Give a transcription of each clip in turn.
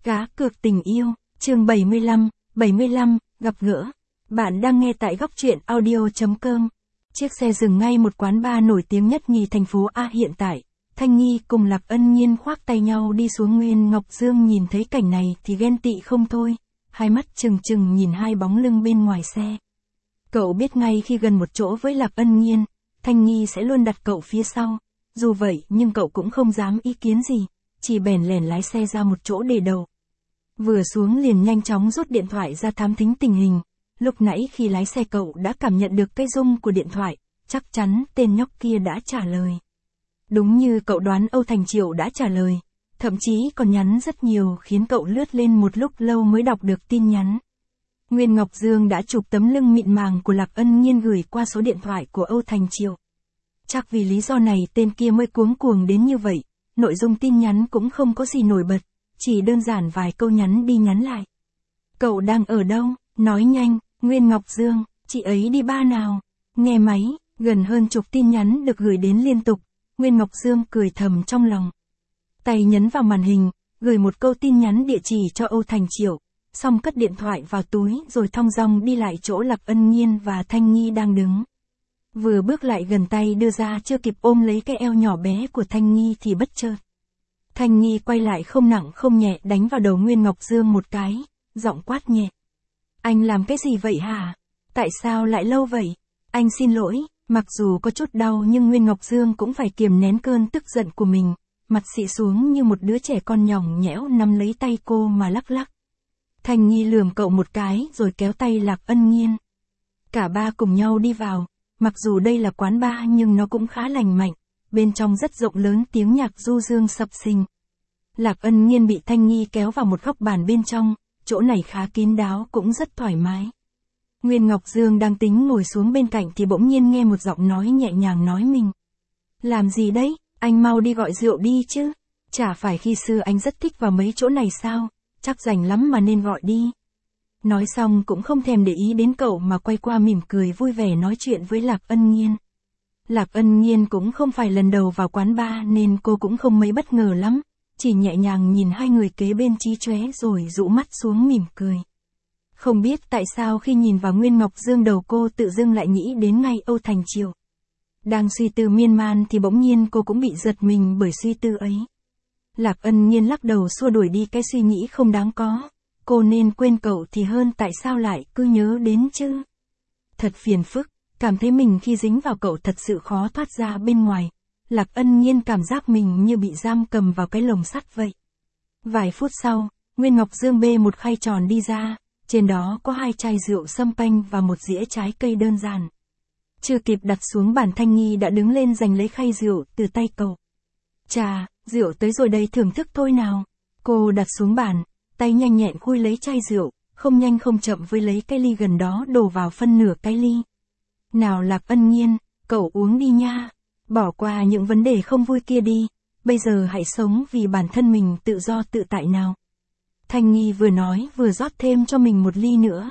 Cá cược tình yêu, chương 75, gặp gỡ. Bạn đang nghe tại góc truyện audio.com. Chiếc xe dừng ngay một quán bar nổi tiếng nhất nhì thành phố A hiện tại. Thanh Nghi cùng Lạc Ân Nhiên khoác tay nhau đi xuống. Nguyên Ngọc Dương nhìn thấy cảnh này thì ghen tị không thôi, hai mắt trừng trừng nhìn hai bóng lưng bên ngoài xe. Cậu biết ngay khi gần một chỗ với Lạc Ân Nhiên, Thanh Nghi sẽ luôn đặt cậu phía sau. Dù vậy nhưng cậu cũng không dám ý kiến gì, chỉ bèn lèn lái xe ra một chỗ để đầu. Vừa xuống liền nhanh chóng rút điện thoại ra thám thính tình hình. Lúc nãy khi lái xe cậu đã cảm nhận được cái rung của điện thoại, chắc chắn tên nhóc kia đã trả lời. Đúng như cậu đoán, Âu Thành Triệu đã trả lời, thậm chí còn nhắn rất nhiều khiến cậu lướt lên một lúc lâu mới đọc được tin nhắn. Nguyên Ngọc Dương đã chụp tấm lưng mịn màng của Lạc Ân Nhiên gửi qua số điện thoại của Âu Thành Triệu. Chắc vì lý do này tên kia mới cuống cuồng đến như vậy, nội dung tin nhắn cũng không có gì nổi bật, chỉ đơn giản vài câu nhắn đi nhắn lại. Cậu đang ở đâu? Nói nhanh. Nguyên Ngọc Dương, chị ấy đi bar nào? Nghe máy, gần hơn chục tin nhắn được gửi đến liên tục. Nguyên Ngọc Dương cười thầm trong lòng. Tay nhấn vào màn hình, gửi một câu tin nhắn địa chỉ cho Âu Thành Triệu, xong cất điện thoại vào túi rồi thong dong đi lại chỗ Lạc Ân Nhiên và Thanh Nghi đang đứng. Vừa bước lại gần, tay đưa ra chưa kịp ôm lấy cái eo nhỏ bé của Thanh Nghi thì bất chợt. Thanh Nghi quay lại không nặng không nhẹ đánh vào đầu Nguyên Ngọc Dương một cái, giọng quát nhẹ. Anh làm cái gì vậy hả? Tại sao lại lâu vậy? Anh xin lỗi. Mặc dù có chút đau nhưng Nguyên Ngọc Dương cũng phải kiềm nén cơn tức giận của mình, mặt xị xuống như một đứa trẻ con nhõng nhẽo nắm lấy tay cô mà lắc lắc. Thanh Nghi lườm cậu một cái rồi kéo tay Lạc Ân Nhiên. Cả ba cùng nhau đi vào, mặc dù đây là quán bar nhưng nó cũng khá lành mạnh, bên trong rất rộng lớn, tiếng nhạc du dương sập sình. Lạc Ân Nhiên bị Thanh Nghi kéo vào một góc bàn bên trong, chỗ này khá kín đáo cũng rất thoải mái. Nguyên Ngọc Dương đang tính ngồi xuống bên cạnh thì bỗng nhiên nghe một giọng nói nhẹ nhàng nói mình. Làm gì đấy, anh mau đi gọi rượu đi chứ. Chả phải khi xưa anh rất thích vào mấy chỗ này sao, chắc rảnh lắm mà nên gọi đi. Nói xong cũng không thèm để ý đến cậu mà quay qua mỉm cười vui vẻ nói chuyện với Lạc Ân Nhiên. Lạc Ân Nhiên cũng không phải lần đầu vào quán bar nên cô cũng không mấy bất ngờ lắm, chỉ nhẹ nhàng nhìn hai người kế bên chí chóe rồi rũ mắt xuống mỉm cười. Không biết tại sao khi nhìn vào Nguyên Ngọc Dương đầu cô tự dưng lại nghĩ đến ngay Âu Thành Triệu. Đang suy tư miên man thì bỗng nhiên cô cũng bị giật mình bởi suy tư ấy. Lạc Ân Nhiên lắc đầu xua đuổi đi cái suy nghĩ không đáng có. Cô nên quên cậu thì hơn, tại sao lại cứ nhớ đến chứ? Thật phiền phức, cảm thấy mình khi dính vào cậu thật sự khó thoát ra bên ngoài. Lạc Ân Nhiên cảm giác mình như bị giam cầm vào cái lồng sắt vậy. Vài phút sau, Nguyên Ngọc Dương bê một khay tròn đi ra, trên đó có 2 chai rượu sâm panh và một dĩa trái cây đơn giản. Chưa kịp đặt xuống bàn, Thanh Nghi đã đứng lên giành lấy khay rượu từ tay cậu. Chà, rượu tới rồi đây, thưởng thức thôi nào. Cô đặt xuống bàn, tay nhanh nhẹn khui lấy chai rượu, không nhanh không chậm với lấy cái ly gần đó đổ vào phân nửa cái ly. Nào Lạc Ân Nhiên, cậu uống đi nha. Bỏ qua những vấn đề không vui kia đi, bây giờ hãy sống vì bản thân mình tự do tự tại nào. Thanh Nghi vừa nói vừa rót thêm cho mình một ly nữa.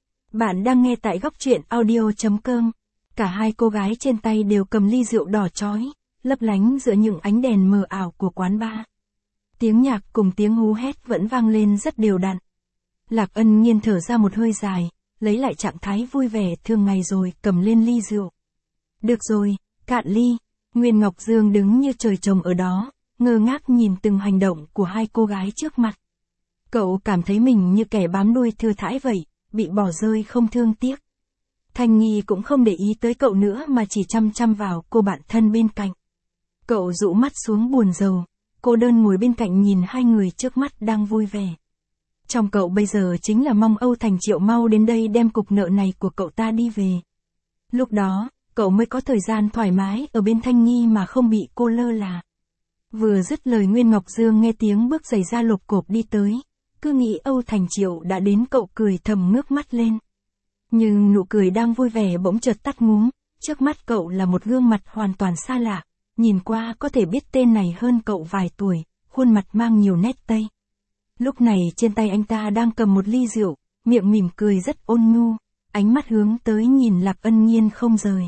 Bạn đang nghe tại góc truyện audio.com. Cả hai cô gái trên tay đều cầm ly rượu đỏ chói, lấp lánh giữa những ánh đèn mờ ảo của quán bar. Tiếng nhạc cùng tiếng hú hét vẫn vang lên rất đều đặn. Lạc Ân Nhiên thở ra một hơi dài, lấy lại trạng thái vui vẻ thường ngày rồi cầm lên ly rượu. Được rồi, cạn ly. Nguyên Ngọc Dương đứng như trời trồng ở đó, ngơ ngác nhìn từng hành động của hai cô gái trước mặt. Cậu cảm thấy mình như kẻ bám đuôi thừa thãi vậy, bị bỏ rơi không thương tiếc. Thanh Nghi cũng không để ý tới cậu nữa mà chỉ chăm chăm vào cô bạn thân bên cạnh. Cậu rũ mắt xuống buồn rầu, cô đơn ngồi bên cạnh nhìn hai người trước mắt đang vui vẻ. Trong cậu bây giờ chính là mong Âu Thành Triệu mau đến đây đem cục nợ này của cậu ta đi về. Lúc đó, cậu mới có thời gian thoải mái ở bên Thanh Nghi mà không bị cô lơ là. Vừa dứt lời Nguyên Ngọc Dương nghe tiếng bước giày da lộp cộp đi tới. Cứ nghĩ Âu Thành Triệu đã đến, cậu cười thầm ngước mắt lên. Nhưng nụ cười đang vui vẻ bỗng chợt tắt ngúm, trước mắt cậu là một gương mặt hoàn toàn xa lạ, nhìn qua có thể biết tên này hơn cậu vài tuổi, khuôn mặt mang nhiều nét Tây. Lúc này trên tay anh ta đang cầm một ly rượu, miệng mỉm cười rất ôn nhu, ánh mắt hướng tới nhìn Lạc Ân Nhiên không rời.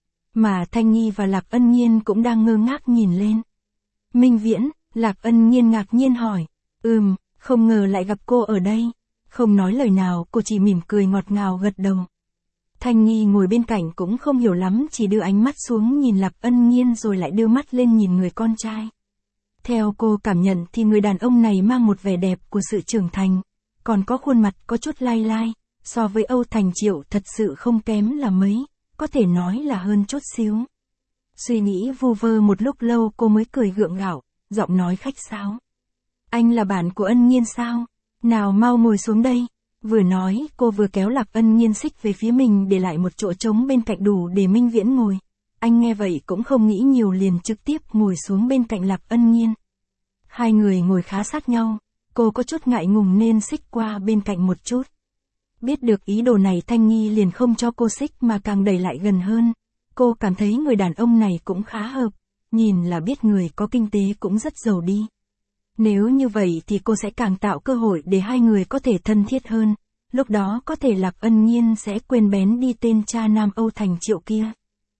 Mà Thanh Nghi và Lạc Ân Nhiên cũng đang ngơ ngác nhìn lên. Minh Viễn, Lạc Ân Nhiên ngạc nhiên hỏi. Không ngờ lại gặp cô ở đây. Không nói lời nào, cô chỉ mỉm cười ngọt ngào gật đầu. Thanh Nghi ngồi bên cạnh cũng không hiểu lắm, chỉ đưa ánh mắt xuống nhìn Lạc Ân Nhiên rồi lại đưa mắt lên nhìn người con trai. Theo cô cảm nhận thì người đàn ông này mang một vẻ đẹp của sự trưởng thành, còn có khuôn mặt có chút lai lai, so với Âu Thành Triệu thật sự không kém là mấy, có thể nói là hơn chút xíu. Suy nghĩ vu vơ một lúc lâu cô mới cười gượng gạo, giọng nói khách sáo. Anh là bạn của Ân Nhiên sao? Nào mau ngồi xuống đây. Vừa nói, cô vừa kéo Lạc Ân Nhiên xích về phía mình để lại một chỗ trống bên cạnh đủ để Minh Viễn ngồi. Anh nghe vậy cũng không nghĩ nhiều liền trực tiếp ngồi xuống bên cạnh Lạc Ân Nhiên. Hai người ngồi khá sát nhau, cô có chút ngại ngùng nên xích qua bên cạnh một chút. Biết được ý đồ này Thanh Nghi liền không cho cô xích mà càng đẩy lại gần hơn. Cô cảm thấy người đàn ông này cũng khá hợp, nhìn là biết người có kinh tế cũng rất giàu đi. Nếu như vậy thì cô sẽ càng tạo cơ hội để hai người có thể thân thiết hơn, lúc đó có thể Lạc Ân Nhiên sẽ quên bén đi tên cha Nam Âu Thành Triệu kia.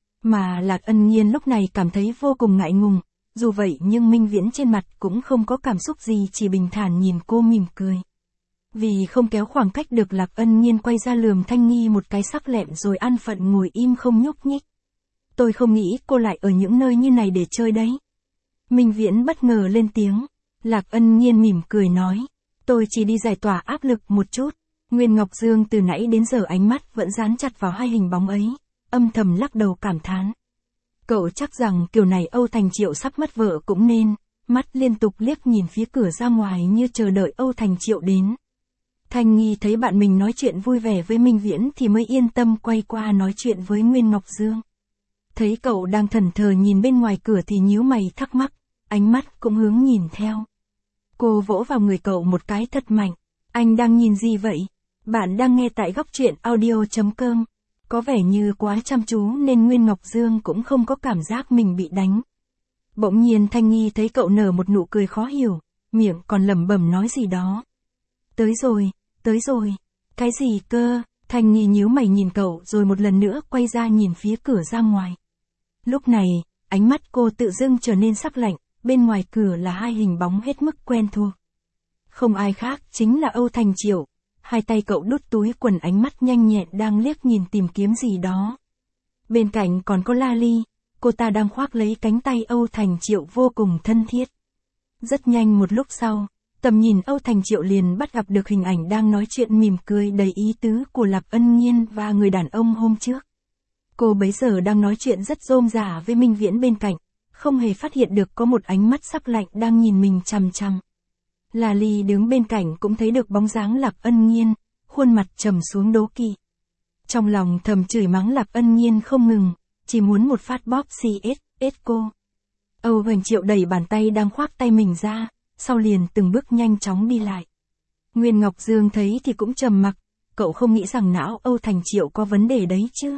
Mà Lạc Ân Nhiên lúc này cảm thấy vô cùng ngại ngùng, dù vậy nhưng Minh Viễn trên mặt cũng không có cảm xúc gì, chỉ bình thản nhìn cô mỉm cười. Vì không kéo khoảng cách được Lạc Ân Nhiên quay ra lườm Thanh Nghi một cái sắc lẹm rồi an phận ngồi im không nhúc nhích. Tôi không nghĩ cô lại ở những nơi như này để chơi đấy. Minh Viễn bất ngờ lên tiếng. Lạc Ân Nhiên mỉm cười nói. Tôi chỉ đi giải tỏa áp lực một chút. Nguyên Ngọc Dương từ nãy đến giờ ánh mắt vẫn dán chặt vào hai hình bóng ấy, âm thầm lắc đầu cảm thán. Cậu chắc rằng kiểu này Âu Thành Triệu sắp mất vợ cũng nên, mắt liên tục liếc nhìn phía cửa ra ngoài như chờ đợi Âu Thành Triệu đến. Thanh Nghi thấy bạn mình nói chuyện vui vẻ với Minh Viễn thì mới yên tâm quay qua nói chuyện với Nguyên Ngọc Dương. Thấy cậu đang thẫn thờ nhìn bên ngoài cửa thì nhíu mày thắc mắc, ánh mắt cũng hướng nhìn theo. Cô vỗ vào người cậu một cái thật mạnh. Anh đang nhìn gì vậy? Bạn đang nghe tại góc truyện audio.com. Có vẻ như quá chăm chú nên Nguyên Ngọc Dương cũng không có cảm giác mình bị đánh. Bỗng nhiên Thanh Nghi thấy cậu nở một nụ cười khó hiểu, miệng còn lẩm bẩm nói gì đó. Tới rồi, tới rồi. Cái gì cơ? Thanh Nghi nhíu mày nhìn cậu rồi một lần nữa quay ra nhìn phía cửa ra ngoài. Lúc này, ánh mắt cô tự dưng trở nên sắc lạnh, bên ngoài cửa là hai hình bóng hết mức quen thuộc. Không ai khác chính là Âu Thành Triệu. Hai tay cậu đút túi quần, ánh mắt nhanh nhẹn đang liếc nhìn tìm kiếm gì đó. Bên cạnh còn có La Ly, cô ta đang khoác lấy cánh tay Âu Thành Triệu vô cùng thân thiết. Rất nhanh một lúc sau, tầm nhìn Âu Thành Triệu liền bắt gặp được hình ảnh đang nói chuyện mỉm cười đầy ý tứ của Lạc Ân Nhiên và người đàn ông hôm trước. Cô bấy giờ đang nói chuyện rất rôm rả với Minh Viễn bên cạnh, không hề phát hiện được có một ánh mắt sắc lạnh đang nhìn mình chằm chằm. La Ly đứng bên cạnh cũng thấy được bóng dáng Lạc Ân Nhiên, khuôn mặt trầm xuống đố kỵ. Trong lòng thầm chửi mắng Lạc Ân Nhiên không ngừng, chỉ muốn một phát bóp CS cô. Âu Thành Triệu đẩy bàn tay đang khoác tay mình ra, sau liền từng bước nhanh chóng đi lại. Nguyên Ngọc Dương thấy thì cũng trầm mặc, cậu không nghĩ rằng não Âu Thành Triệu có vấn đề đấy chứ.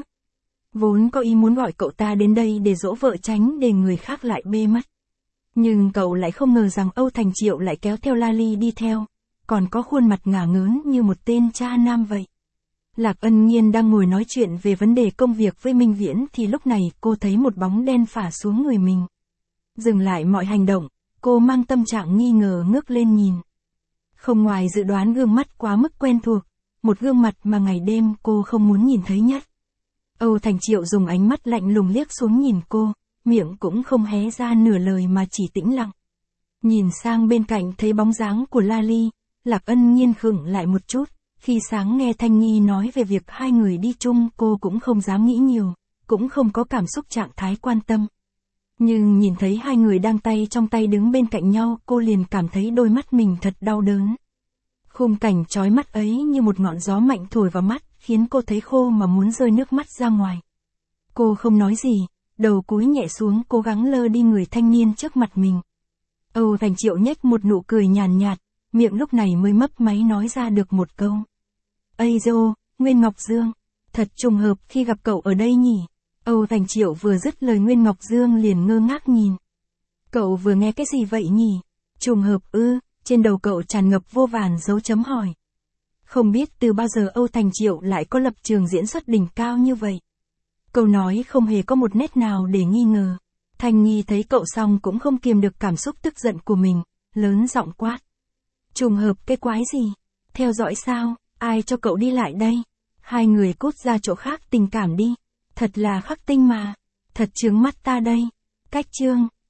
Vốn có ý muốn gọi cậu ta đến đây để dỗ vợ tránh để người khác lại bê mắt. Nhưng cậu lại không ngờ rằng Âu Thành Triệu lại kéo theo La Ly đi theo, còn có khuôn mặt ngả ngớn như một tên cha nam vậy. Lạc Ân Nhiên đang ngồi nói chuyện về vấn đề công việc với Minh Viễn thì lúc này cô thấy một bóng đen phả xuống người mình. Dừng lại mọi hành động, cô mang tâm trạng nghi ngờ ngước lên nhìn. Không ngoài dự đoán gương mắt quá mức quen thuộc, một gương mặt mà ngày đêm cô không muốn nhìn thấy nhất. Âu Thành Triệu dùng ánh mắt lạnh lùng liếc xuống nhìn cô, miệng cũng không hé ra nửa lời mà chỉ tĩnh lặng. Nhìn sang bên cạnh thấy bóng dáng của La Ly, Lạc Ân Nhiên khựng lại một chút, khi sáng nghe Thanh Nghi nói về việc hai người đi chung cô cũng không dám nghĩ nhiều, cũng không có cảm xúc trạng thái quan tâm. Nhưng nhìn thấy hai người đang tay trong tay đứng bên cạnh nhau cô liền cảm thấy đôi mắt mình thật đau đớn. Khung cảnh chói mắt ấy như một ngọn gió mạnh thổi vào mắt, khiến cô thấy khô mà muốn rơi nước mắt ra ngoài. Cô không nói gì, đầu cúi nhẹ xuống cố gắng lơ đi người thanh niên trước mặt mình. Âu Thành Triệu nhếch một nụ cười nhàn nhạt, miệng lúc này mới mấp máy nói ra được một câu. Ây dô, Nguyên Ngọc Dương, thật trùng hợp khi gặp cậu ở đây nhỉ. Âu Thành Triệu vừa dứt lời Nguyên Ngọc Dương liền ngơ ngác nhìn. Cậu vừa nghe cái gì vậy nhỉ? Trùng hợp ư? Trên đầu cậu tràn ngập vô vàn dấu chấm hỏi. Không biết từ bao giờ Âu Thành Triệu lại có lập trường diễn xuất đỉnh cao như vậy. Câu nói không hề có một nét nào để nghi ngờ. Thanh Nghi thấy cậu xong cũng không kiềm được cảm xúc tức giận của mình, lớn giọng quát. Trùng hợp cái quái gì? Theo dõi sao? Ai cho cậu đi lại đây? Hai người cút ra chỗ khác tình cảm đi. Thật là khắc tinh mà. Thật chướng mắt ta đây. Cách chương.